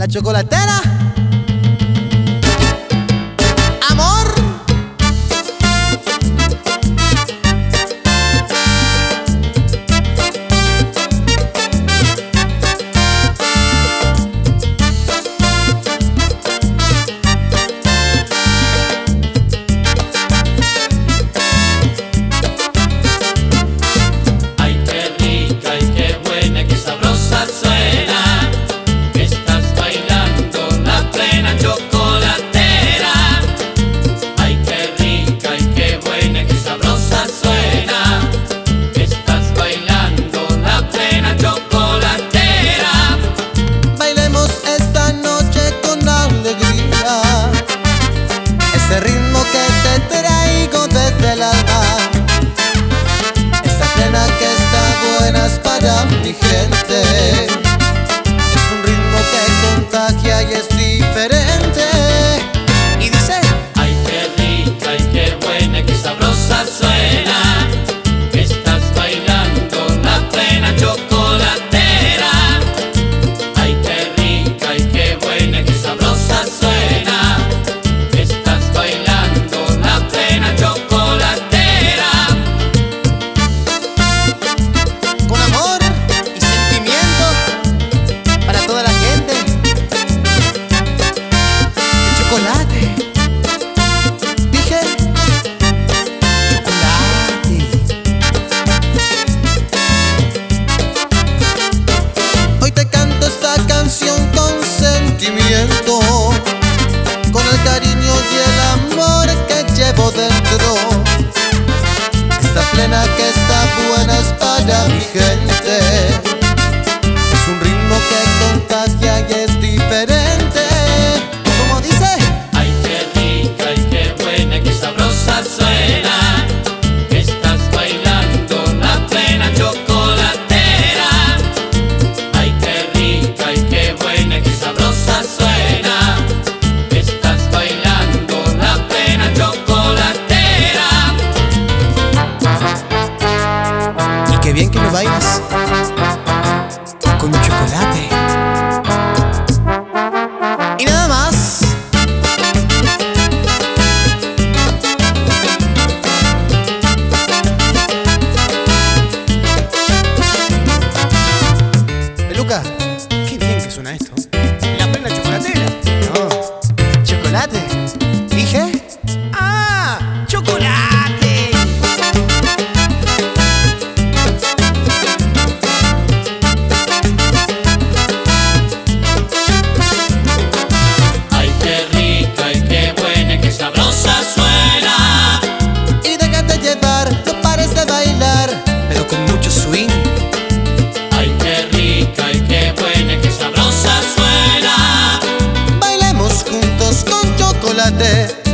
La chocolatera. Amor. Ay, qué rica y qué buena, qué sabrosa suena, que estás bailando la plena chocolatera. Ay, qué rica y qué buena, qué sabrosa suena, que estás bailando la plena chocolatera. Bailemos esta noche con alegría, ese ritmo que te traigo desde el alma. Esta plena que está buena es para mi gente. Es un ritmo que contagia y es diferente. Y dice: Ay, qué rica y qué buena, qué sabrosa suena, que estás bailando la plena chocolatera. Ay, qué rica y qué buena, qué sabrosa suena, que estás bailando la plena chocolatera. con amor y sentimiento para toda la gente. El chocolate. Dije chocolate. Hoy te canto esta canción con sentimiento, con el cariño y el amor que llevo dentro. Esta plena que está buena es para mi gente. Es un ritmo que contagia y es diferente. Como dice: Ay, qué rica y qué buena, qué sabrosa suena, que estás bailando la plena chocolatera. Ay, qué rica y qué buena, qué sabrosa suena, que estás bailando la plena chocolatera. y qué bien que lo bailas con mi chocolate. Y nada más. Luca, qué bien que suena esto. La plena chocolatera. No, chocolate. ¿Dije? ¡Ah! ¡Chocolate! Ay, qué rica y qué buena, qué sabrosa suena. Y déjate llevar, no pares de bailar, pero con mucho swing. Ay, qué rica y qué buena, qué sabrosa suena. Bailemos juntos con chocolate.